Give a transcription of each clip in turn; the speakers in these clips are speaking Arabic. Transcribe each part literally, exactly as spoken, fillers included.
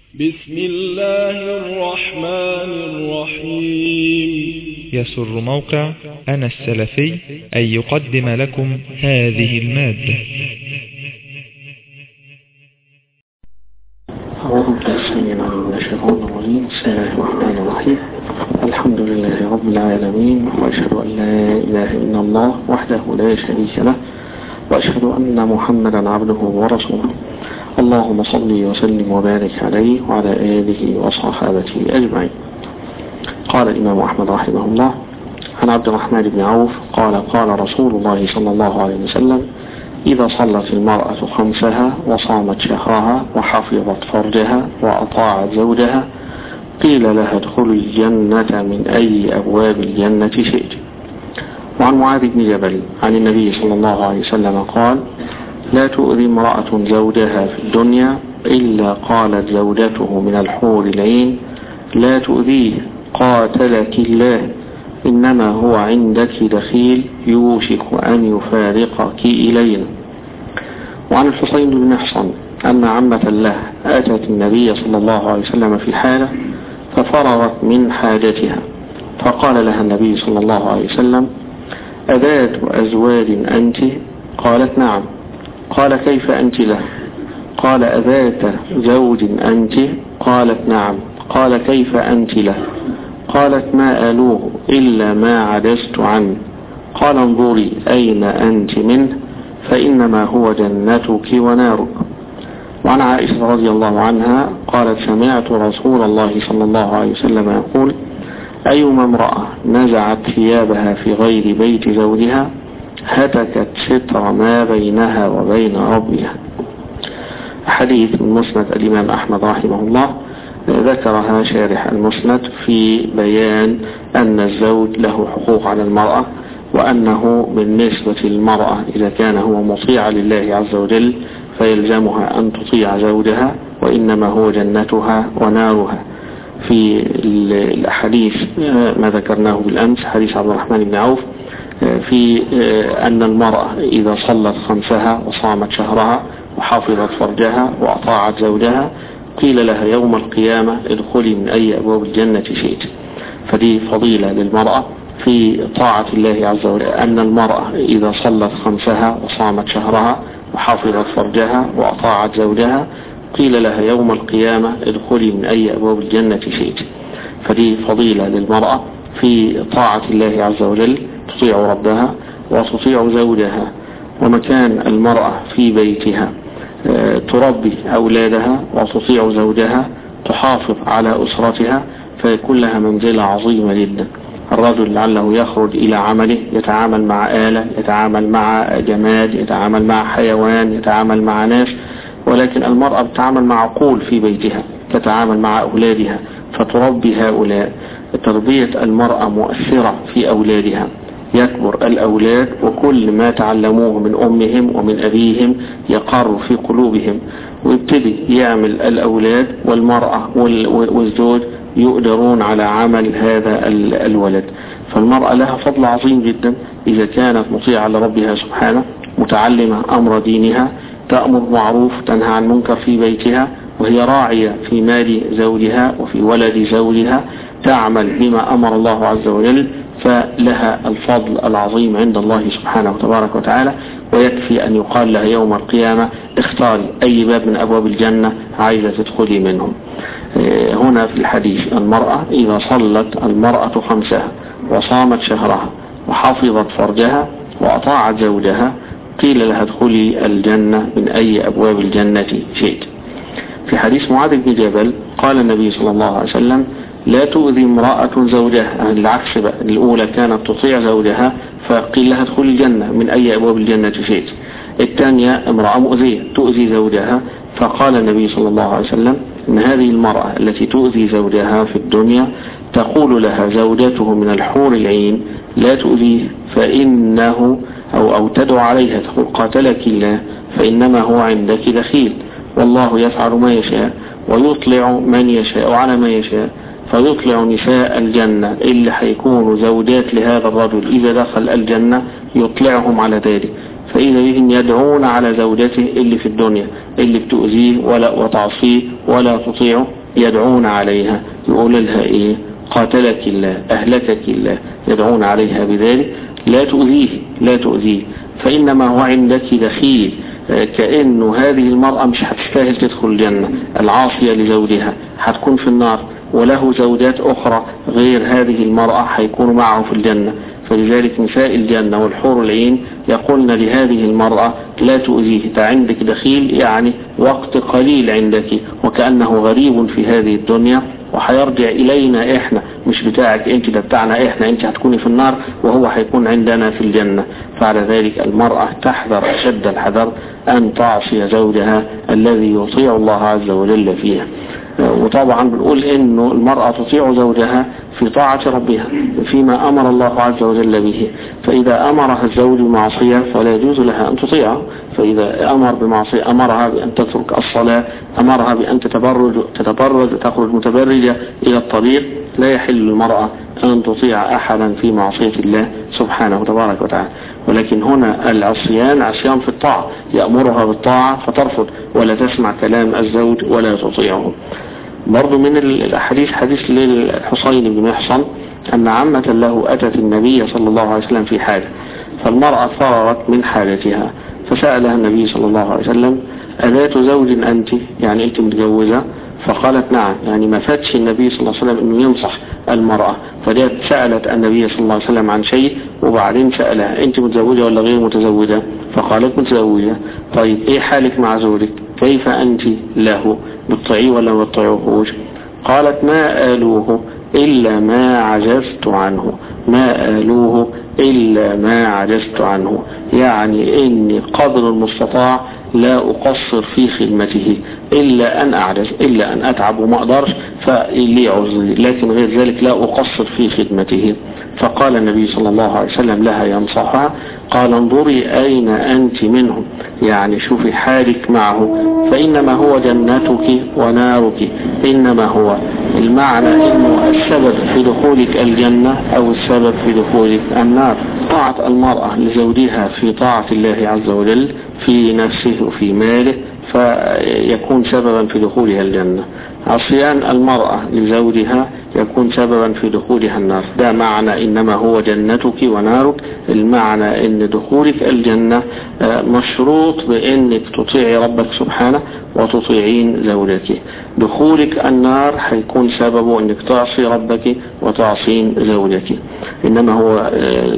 بسم الله الرحمن الرحيم. يسر موقع أنا السلفي أن يقدم لكم هذه المادة. أعوذ بالله من الشيطان الرجيم. بسم الله الرحمن الرحيم. الحمد لله رب العالمين، وأشهد أن لا إله إلا الله وحده لا شريك له، وأشهد أن محمدا عبده ورسوله. اللهم صل وسلم وبارك عليه وعلى آله وصحابته أجمعين. قال الإمام أحمد رحمه الله عن عبد الرحمن بن عوف قال قال رسول الله صلى الله عليه وسلم: إذا صلت المرأة خمسها وصامت شهرها وحفظت فرجها وأطاعت زوجها قيل لها ادخلي الجنة من أي أبواب الجنة شئت. وعن معاذ بن جبل عن النبي صلى الله عليه وسلم قال: لا تؤذي امرأة زوجها في الدنيا إلا قالت زوجته من الحور العين: لا تؤذيه قاتلك الله، إنما هو عندك دخيل يوشك أن يفارقك إلينا. وعن الحسين بن محصن أن عمة له أتت النبي صلى الله عليه وسلم في حالة ففرغت من حاجتها، فقال لها النبي صلى الله عليه وسلم: أذات أزواج أنت؟ قالت: نعم. قال: كيف أنت له؟ قال: أذات زوج أنت؟ قالت: نعم. قال: كيف أنت له؟ قالت: ما آلوه إلا ما عجزت عنه. قال: انظري أين أنت منه، فإنما هو جنتك ونارك. وعن عائشة رضي الله عنها قالت: سمعت رسول الله صلى الله عليه وسلم يقول: أيما امرأة نزعت ثيابها في غير بيت زوجها هتكت ستر ما بينها وبين ربها. حديث من مسند الإمام أحمد رحمه الله ذكرها شارح المسند في بيان أن الزوج له حقوق على المرأة، وأنه بالنسبة للمرأة إذا كان هو مطيع لله عز وجل فيلزمها أن تطيع زوجها، وإنما هو جنتها ونارها. في الحديث ما ذكرناه بالأمس حديث عبد الرحمن بن عوف في أن المرأة إذا صلت خمسها وصامت شهرها وحافظت فرجها وأطاعت زوجها قيل لها يوم القيامة ادخلي من أي أبواب الجنة شئت. فدي فضيلة للمرأة في طاعة الله عز وجل، أن المرأة إذا صلت خمسها وصامت شهرها وحافظت فرجها وأطاعت زوجها قيل لها يوم القيامة ادخلي من أي أبواب الجنة شئت. فدي فضيلة للمرأة في طاعة الله عز وجل، تطيع ربها وتطيع زوجها. ومكان المرأة في بيتها تربي أولادها وتطيع زوجها، تحافظ على أسرتها، فيكون لها منزلة عظيمة جدا. الرجل لعله يخرج إلى عمله يتعامل مع آلة، يتعامل مع جماد، يتعامل مع حيوان، يتعامل مع ناس، ولكن المرأة بتعامل مع عقول في بيتها، تتعامل مع أولادها فتربي هؤلاء. تربية المرأة مؤثرة في أولادها، يكبر الأولاد وكل ما تعلموه من أمهم ومن أبيهم يقر في قلوبهم، ويبتدي يعمل الأولاد والمرأة والزوج يقدرون على عمل هذا الولد. فالمرأة لها فضل عظيم جدا إذا كانت مطيعة لربها سبحانه، متعلمة أمر دينها، تأمر معروف تنهى عن منكر في بيتها، وهي راعية في مال زوجها وفي ولد زوجها، تعمل بما أمر الله عز وجل، فلها الفضل العظيم عند الله سبحانه وتبارك وتعالى. ويكفي أن يقال لها يوم القيامة اختاري أي باب من أبواب الجنة عايزة تدخلي منهم. هنا في الحديث المرأة إذا صلت المرأة خمسها وصامت شهرها وحفظت فرجها وأطاعت زوجها قيل لها ادخلي الجنة من أي أبواب الجنة شئت. في حديث معاذ بن جبل قال النبي صلى الله عليه وسلم: لا تؤذي امرأة زوجها. يعني العكس بقى، الأولى كانت تطيع زوجها فقيل لها ادخلي الجنة من أي أبواب الجنة شئت. الثانية امرأة مؤذية تؤذي زوجها، فقال النبي صلى الله عليه وسلم إن هذه المرأة التي تؤذي زوجها في الدنيا تقول لها زوجته من الحور العين: لا تؤذيه فإنه أو, أو تدعو عليها تقول قاتلك الله، فإنما هو عندك دخيل، والله يفعل ما يشاء ويطلع من يشاء على ما يشاء. فيطلع نساء الجنة اللي حيكونوا زوجات لهذا الرجل إذا دخل الجنة يطلعهم على ذلك، فإذا بهم يدعون على زوجته اللي في الدنيا اللي بتؤذيه ولا وتعصيه ولا تطيعه، يدعون عليها يقول لها ايه؟ قاتلك الله، اهلكك الله، يدعون عليها بذلك. لا تؤذيه لا تؤذيه فإنما هو عندك دخيل، كأنه هذه المرأة مش هتستاهل تدخل الجنة، العاصية لزوجها هتكون في النار، وله زوجات أخرى غير هذه المرأة هيكونوا معه في الجنة. فلذلك نساء الجنة والحور العين يقولن لهذه المرأة لا تؤذيه، عندك دخيل، يعني وقت قليل عندك، وكأنه غريب في هذه الدنيا وهيرجع إلينا إحنا، مش بتاعك أنت، ده بتاعنا إحنا، أنت هتكوني في النار وهو هيكون عندنا في الجنة. فعلى ذلك المرأة تحذر أشد الحذر أن تعصي زوجها الذي يطيع الله عز وجل فيها. وطبعا بنقول إنه المرأة تطيع زوجها في طاعة ربها فيما أمر الله عز وجل به، فإذا أمرها الزوج بمعصية فلا يجوز لها أن تطيعه، فإذا أمر بمعصية أمرها بأن تترك الصلاة، أمرها بأن تتبرج تتبرج تخرج متبرجة إلى الطريق، لا يحل للمرأة أن تطيع أحدا في معصية الله سبحانه وتبارك وتعالى. ولكن هنا العصيان عصيان في الطاعة، يأمرها بالطاعة فترفض ولا تسمع كلام الزوج ولا تطيعه. برضو من الحديث حديث للحصين بن محصن أن عمة له أتت النبي صلى الله عليه وسلم في حاجة، فالمرأة فرغت من حاجتها فسألها النبي صلى الله عليه وسلم أذات زوج أنت، يعني أنت متجوزة؟ فقالت نعم، يعني ما فاتش النبي صلى الله عليه وسلم أنه ينصح المرأة، فجاءت سألت النبي صلى الله عليه وسلم عن شيء وبعدين سألها أنت متزوجة ولا غير متزوجة؟ فقالت متزوجة. طيب إيه حالك مع زوجك؟ كيف أنت له؟ بتطيعيه ولا ما بتطيعوهوش؟ قالت ما آلوه إلا ما عجزت عنه، ما آلوه إلا ما عجزت عنه، يعني إني قدر المستطاع لا أقصر في خدمته إلا أن أعجز، إلا أن أتعب وما أقدرش فلي عذري، لكن غير ذلك لا أقصر في خدمته. فقال النبي صلى الله عليه وسلم لها ينصحها، قال انظري أين أنت منهم، يعني شوفي حالك معه، فإنما هو جنتك ونارك، إنما هو المعنى إنه السبب في دخولك الجنة أو السبب في دخولك النار. طاعة المرأة لزوجها في طاعة الله عز وجل في نفسه وفي ماله فيكون سببا في دخولها الجنة. عصيان المرأة لزوجها يكون سببا في دخولها النار. ده معنى إنما هو جنتك ونارك، المعنى إن دخولك الجنة مشروط بإنك تطيعي ربك سبحانه وتطيعين زوجك. دخولك النار هيكون سببه إنك تعصي ربك وتعصين زوجك، إنما هو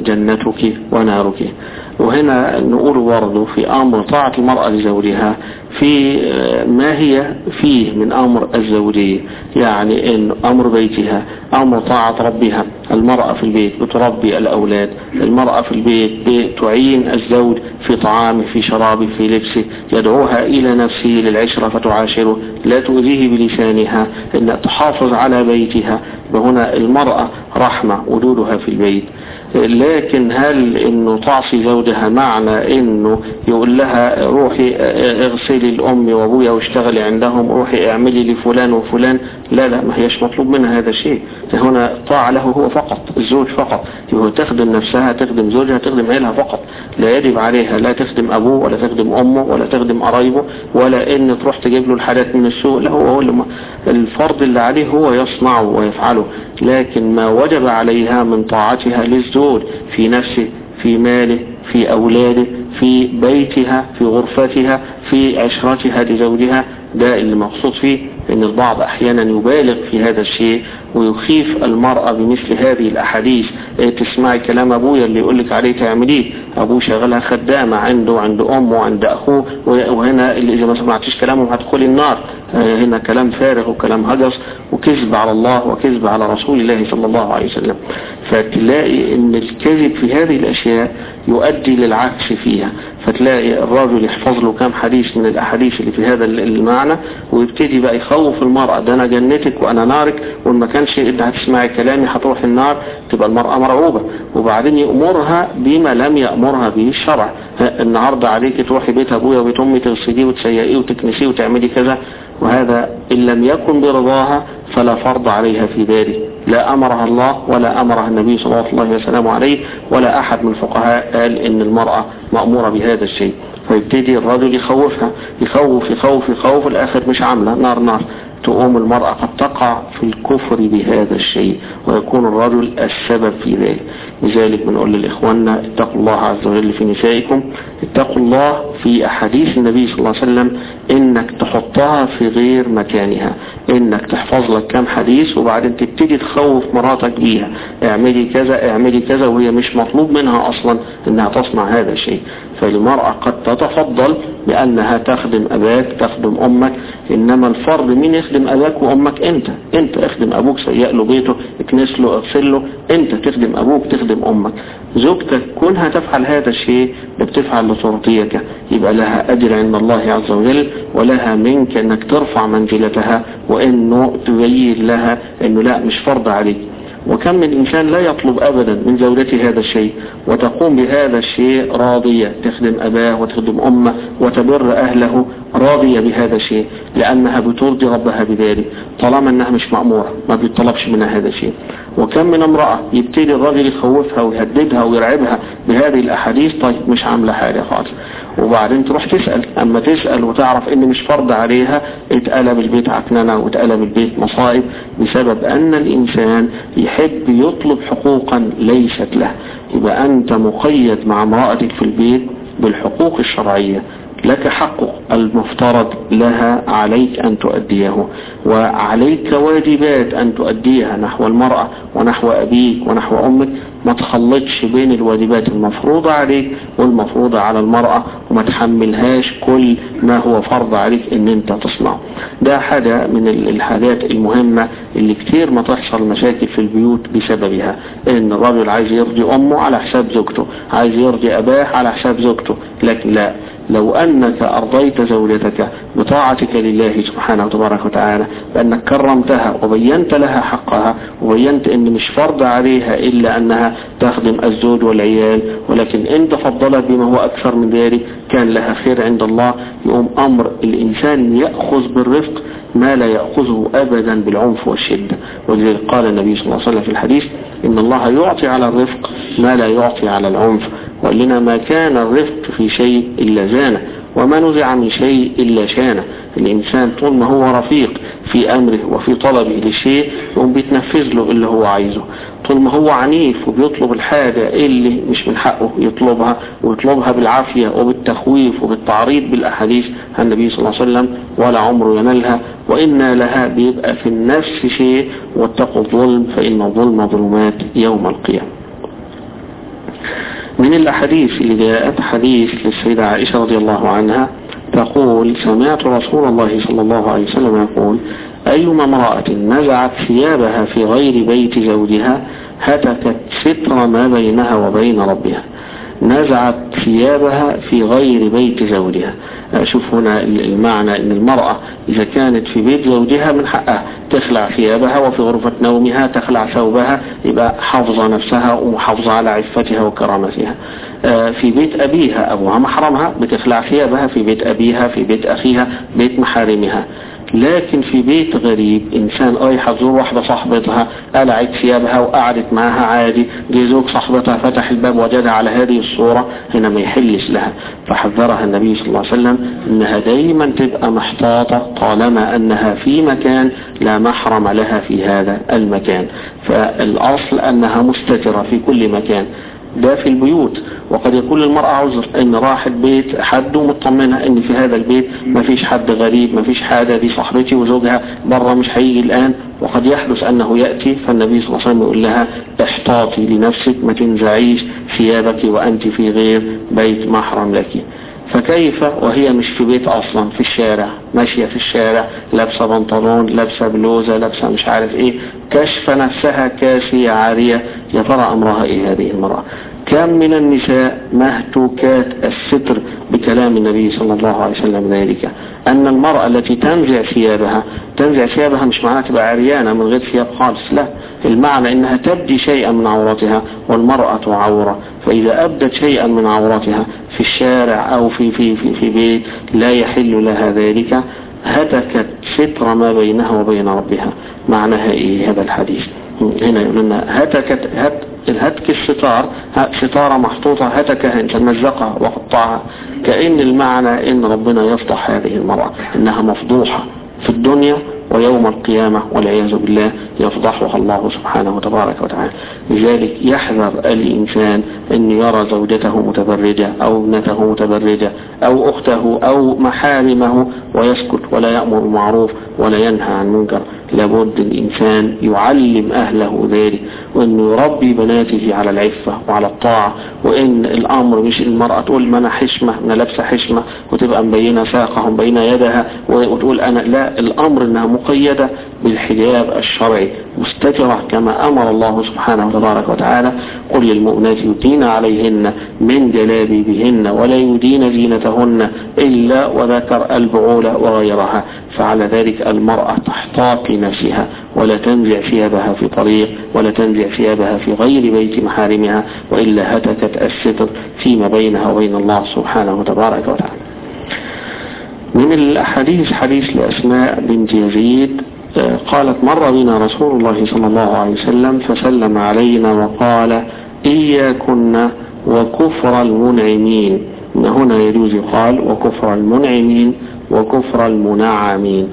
جنتك ونارك. وهنا نقول برضه في أمر طاعة المرأة لزوجها في ما هي فيه من أمر الزوجية، يعني إن أمر بيتها، أمر طاعة ربها. المرأة في البيت بتربي الأولاد، المرأة في البيت بتعين الزوج في طعامه في شرابه في لبسه، يدعوها إلى نفسه للعشرة فتعاشره، لا تؤذيه بلسانها، إن تحافظ على بيتها. وهنا المرأة رحمة وجودها في البيت. لكن هل انه تعصي زوجها معنى انه يقول لها روحي اغسلي الام وابويا واشتغلي عندهم، روحي اعملي لفلان وفلان؟ لا لا، ما هيش مطلوب منها هذا الشيء. هنا طاعة له هو فقط، الزوج فقط، هو تخدم نفسها تخدم زوجها تخدم عيلها فقط، لا يجب عليها لا تخدم ابوه ولا تخدم امه ولا تخدم قرايبه ولا ان تروح تجيب له الحاجات من السوق. لا، هو الفرض اللي عليه هو يصنعه ويفعله، لكن ما وجب عليها من طاعتها للزوج في نفسه في ماله في أولاده في بيتها في غرفتها في عشرتها لزوجها، ده اللي مقصود فيه. ان البعض احيانا يبالغ في هذا الشيء ويخيف المرأة بمثل هذه الاحاديث. تسمعي كلام ابويا اللي يقولك عليه تعمليه، ابوه شغلها خدامة عنده عند امه وعند اخوه، وهنا اللي اذا ما سمعتش كلامهم هتدخلي النار. هنا كلام فارغ وكلام هجس وكذب على الله وكذب على رسول الله صلى الله عليه وسلم. فتلاقي ان الكذب في هذه الاشياء يؤدي للعكس فيها، فتلاقي الراجل يحفظ له كام حديث من الاحاديث اللي في هذا المعنى ويبتدي بقى يخوف المرأة، ده انا جنتك وانا نارك، وما كانش انت هتسمعي كلامي هتروح النار، تبقى المرأة مرعوبة. وبعدين يأمرها بما لم يأمرها به الشرع. النهاردة عليك تروحي بيت ابويا وبيت امي تغسليه وتسيئيه وتكنسيه وتعملي كذا، وهذا إن لم يكن برضاها فلا فرض عليها في ذلك، لا أمرها الله ولا أمرها النبي صلى الله عليه وسلم عليه، ولا أحد من الفقهاء قال إن المرأة مأمورة بهذا الشيء. فيبتدي الرجل يخوفها، يخوف يخوف يخوف الآخر مش عاملة، نار نار. تقوم المرأة قد تقع في الكفر بهذا الشيء ويكون الرجل السبب في ذلك. لذلك بنقول للإخواننا اتقوا الله عز وجل في نسائكم، اتقوا الله في أحاديث النبي صلى الله عليه وسلم انك تحطها في غير مكانها، انك تحفظ لك كم حديث وبعدين تبتدي تخوف مراتك بيها، اعملي كذا اعملي كذا، وهي مش مطلوب منها اصلا انها تصنع هذا الشيء. فالمرأة قد تتفضل بانها تخدم اباك تخدم امك، انما الفرض مين يخدم اباك وامك؟ انت انت اخدم ابوك، سيئ له بيته، اكنس له، اغسل له، انت تخدم ابوك تخدم امك. زوجتك كونها تفعل هذا الشيء بتفعل لترضيك، يبقى لها اجر عند الله عز وجل، ولها منك انك ترفع منزلتها وانه تبين لها انه لا مش فرض عليك. وكم من إنسان لا يطلب أبدا من زوجته هذا الشيء وتقوم بهذا الشيء راضية، تخدم أباه وتخدم أمه وتبر أهله راضية بهذا الشيء لأنها بترضي ربها بذلك، طالما أنها مش مأمورة ما بيطلبش منها هذا الشيء. وكم من امرأة يبتدي الراجل يخوفها ويهددها ويرعبها بهذه الأحاديث، طيب مش عاملة حاجة خالص، وبعدين تروح تسأل، أما تسأل وتعرف إن مش فرض عليها اتقلب البيت عكننة واتقلب البيت مصائب، بسبب أن الإنسان يحب يطلب حقوقا ليست له. يبقى أنت مقيد مع امرأتك في البيت بالحقوق الشرعية، لك حقك المفترض لها عليك أن تؤديه، وعليك واجبات أن تؤديها نحو المرأة ونحو أبيك ونحو أمك. ما تخلطش بين الواجبات المفروضة عليك والمفروضة على المرأة، وما تحملهاش كل ما هو فرض عليك ان انت تصنعه. ده حاجة من الحاجات المهمة اللي كتير ما تحصل مشاكل في البيوت بسببها، ان الرجل عايز يرضي امه على حساب زوجته، عايز يرضي اباه على حساب زوجته. لكن لا، لو انك ارضيت زوجتك بطاعتك لله سبحانه وتبارك وتعالى، بانك كرمتها وبينت لها حقها وبينت ان مش فرض عليها الا انها تخدم الزوج والعيال، ولكن ان تفضلت بما هو اكثر من ذلك كان لها خير عند الله. يقوم امر الانسان يأخذ بالرفق ما لا يأخذه ابدا بالعنف والشدة. ولذلك قال النبي صلى الله عليه وسلم في الحديث ان الله يعطي على الرفق ما لا يعطي على العنف، وقال لنا ما كان الرفق في شيء الا زانه وما نزع من شيء إلا شانه. الإنسان طول ما هو رفيق في أمره وفي طلبه لشيء يقوم بيتنفذ له اللي هو عايزه. طول ما هو عنيف وبيطلب الحاجة اللي مش من حقه يطلبها، ويطلبها بالعافية وبالتخويف وبالتعريض بالأحاديث عن النبي صلى الله عليه وسلم، ولا عمره ينالها. وإن لها بيبقى في النفس شيء، واتقوا الظلم فإن الظلم ظلمات يوم القيامة. من الأحاديث اللي جاءت حديث للسيدة عائشة رضي الله عنها تقول سمعت رسول الله صلى الله عليه وسلم يقول أيما امرأة نزعت ثيابها في غير بيت زوجها هتكت ستر ما بينها وبين ربها. نزعت ثيابها في غير بيت زوجها. شوف هنا المعنى ان المرأة اذا كانت في بيت زوجها من حقها تخلع ثيابها، وفي غرفة نومها تخلع ثوبها، يبقى حافظة نفسها ومحافظة على عفتها وكرامتها. في بيت ابيها ابوها محرمها بتخلع ثيابها، في بيت ابيها، في بيت اخيها، بيت محارمها. لكن في بيت غريب انسان رايحه تزور واحده صاحبتها قلعت ثيابها وقعدت معاها عادي، جه زوج صاحبتها فتح الباب وجدها على هذه الصوره، هنا ما يحلش لها. فحذرها النبي صلى الله عليه وسلم انها دايما تبقى محتاطه طالما انها في مكان لا محرم لها في هذا المكان. فالاصل انها مستتره في كل مكان، ده في البيوت. وقد يكون للمرأة عذر ان راحت بيت حد ومطمنة ان في هذا البيت ما فيش حد غريب، ما فيش حاجة، دي صاحبتي وزوجها بره مش هيجي الآن. وقد يحدث انه يأتي، فالنبي صلى الله عليه وسلم يقول لها احتاطي لنفسك، ما تنزعيش ثيابك وانت في غير بيت محرم لك. فكيف وهي مش في بيت اصلا، في الشارع، ماشية في الشارع لابسة بنطلون، لابسة بلوزة، لابسة مش عارف ايه، كشف نفسها كاسية عارية. يا ترى امرها ايه هذه المرأة؟ كم من النساء مهتوكات الستر بكلام النبي صلى الله عليه وسلم ذلك، ان المرأة التي تنزع ثيابها، تنزع ثيابها مش معناها تبقى عريانة من غير ثياب خالص، لا، المعنى انها تبدي شيئا من عورتها، والمرأة عورة. فاذا ابدت شيئا من عورتها في الشارع او في في في, في بيت لا يحل لها ذلك هتكت ستر ما بينها وبين ربها. معناها ايه هذا الحديث؟ هنا يقولنا هتكت هت الهتك الستار، ستارة محطوطة هتكها انت مزقها وقطعها، كأن المعنى ان ربنا يفضح هذه المرأة انها مفضوحة في الدنيا ويوم القيامة والعياذ بالله يفضحها الله سبحانه وتبارك وتعالى. لذلك يحذر الإنسان أن يرى زوجته متبرجة أو ابنته متبرجة أو أخته أو محارمه ويسكت ولا يأمر بالمعروف ولا ينهى عن منكر. لابد الإنسان يعلم أهله ذلك، وأن يربي بناته على العفة وعلى الطاعة، وإن الأمر مش المرأة تقول ما أنا حشمة، أنا لابسة حشمة وتبقى مبينة ساقها مبينة يدها وتقول أنا لا، الأمر أنها مقيدة بالحجاب الشرعي مستترة كما أمر الله سبحانه وتبارك وتعالى: قل للمؤمنات يدين عليهن من جلابيبهن ولا يدين زينتهن إلا وذكر البعول وغيرها. فعلى ذلك المرأة تحتاط لنفسها ولا تنزع ثيابها في طريق ولا تنزع ثيابها في غير بيت محارمها، وإلا هتكت الستر فيما بينها وبين الله سبحانه وتبارك وتعالى. من الأحاديث حديث لأسماء بنت يزيد قالت: مر بنا رسول الله صلى الله عليه وسلم فسلم علينا وقال: إياكن وكفر المنعمين. من هنا يجوز قال وكفر المنعمين وكفر المنعمين.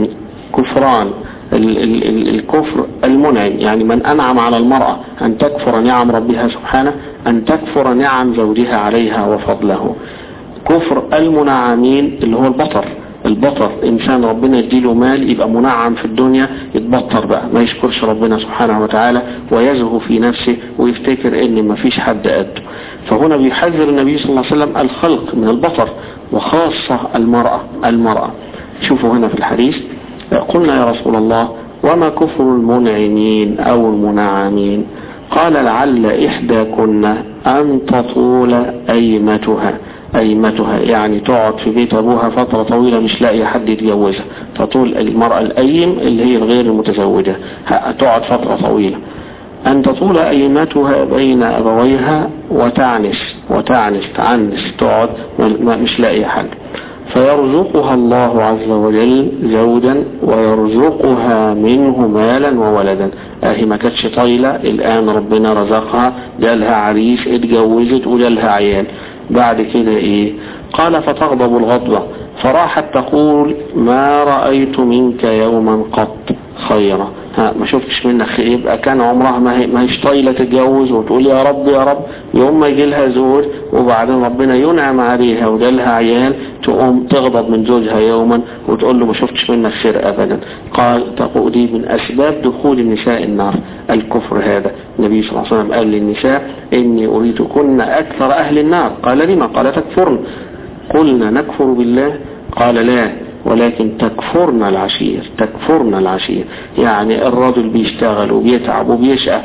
كفران ال ال ال الكفر المنعم، يعني من أنعم على المرأة أن تكفر نعم ربها سبحانه، أن تكفر نعم زوجها عليها وفضله. كفر المنعمين اللي هو البطر. البطر إنسان ربنا يديله مال يبقى منعم في الدنيا، يتبطر بقى ما يشكرش ربنا سبحانه وتعالى ويزهو في نفسه ويفتكر ان ما فيش حد قده. فهنا بيحذر النبي صلى الله عليه وسلم الخلق من البطر، وخاصة المرأة. المرأة شوفوا هنا في الحديث: قلنا يا رسول الله وما كفر المنعمين أو المنعمين؟ قال: لعل إحداكن أن تطول أيمتها. أيمتها يعني تقعد في بيت أبوها فترة طويلة مش لاقي حد يتجوزها. تطول المرأة الأيم اللي هي الغير المتزوجة، تقعد فترة طويلة. أن تطول أيمتها بين أبويها وتعنس وتعنس تعنس تقعد مش لاقي حد، فيرزقها الله عز وجل زوجا ويرزقها منه مالا وولدا. اهي ما كانتش طايلة، الآن ربنا رزقها، جالها عريس، اتجوزت وجالها عيال. بعد كده ايه؟ قال: فتغضب الغضبة فراحت تقول: ما رأيت منك يوما قط خيرا. ها ما شفتش منك خير. يبقى كان عمرها ما هي ما هيش طايله تتجوز وتقول يا رب يا رب، يوم ما يجي لها زوج وبعدين ربنا ينعم عليها وجالها عيال تقوم تغضب من زوجها يوما وتقول له ما شفتش منك خير ابدا. قال: تقول دي من اسباب دخول النساء النار الكفر هذا. النبي صلى الله عليه وسلم قال للنساء: اني اريدكن اكثر اهل النار. قال: لما؟ قال: تكفرن. قلنا: نكفر بالله؟ قال: لا، ولكن تكفرن العشير. تكفرن العشير يعني الرجل بيشتغل وبيتعب وبيشقى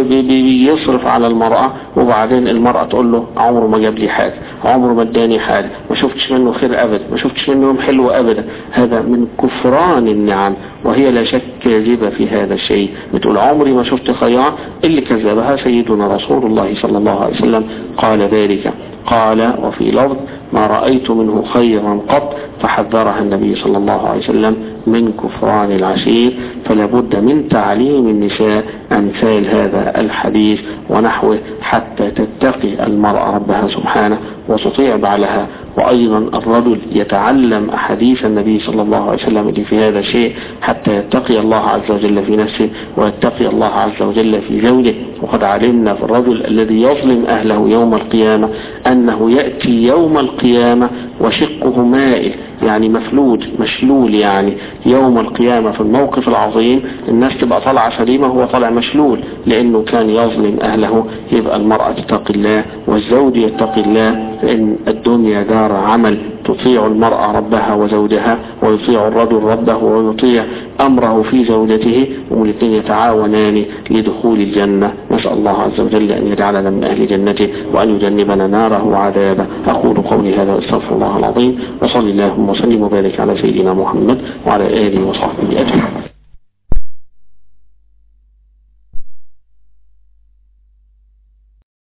وبيصرف على المرأة، وبعدين المرأة تقول له عمره ما جاب لي حاجة، عمره ما اداني حاجة، ما شفتش منه خير أبدا، ما شفتش منه يوم حلو أبدا. هذا من كفران النعم، وهي لا شك كاذبة في هذا الشيء. بتقول عمري ما شفت خيار. اللي كذبها سيدنا رسول الله صلى الله عليه وسلم قال ذلك. قال وفي لفظ: ما رأيت منه خيرا قط. فحذرها النبي صلى الله عليه وسلم من كفران العشير. فلا بد من تعليم النساء أمثال هذا الحديث ونحوه حتى تتقي المرأة ربها سبحانه وتطيع بعلها. وأيضا الرجل يتعلم أحاديث النبي صلى الله عليه وسلم في هذا الشيء حتى يتقي الله عز وجل في نفسه ويتقي الله عز وجل في زوجه. وقد علمنا في الرجل الذي يظلم أهله يوم القيامة أنه يأتي يوم القيامة وشقه مائل، يعني مفلوج مشلول، يعني يوم القيامة في الموقف العظيم الناس تبقى طالعة سليمة هو طالع مشلول لأنه كان يظلم أهله. يبقى المرأة تتقي الله والزوج يتقي الله، فإن الدنيا دار عمل تطيع المرأة ربها وزوجها، ويطيع الرجل ربه ويطيع أمره في زوجته، والاثنين يتعاونان لدخول الجنة. نسأل الله عز وجل أن يجعلنا من أهل جنته وأن يجنبنا ناره وعذابه. أقول قولي هذا واستغفر الله العظيم، وصلى اللهم وسلم وبارك على سيدنا محمد وعلى آله وصحبه أجمعين.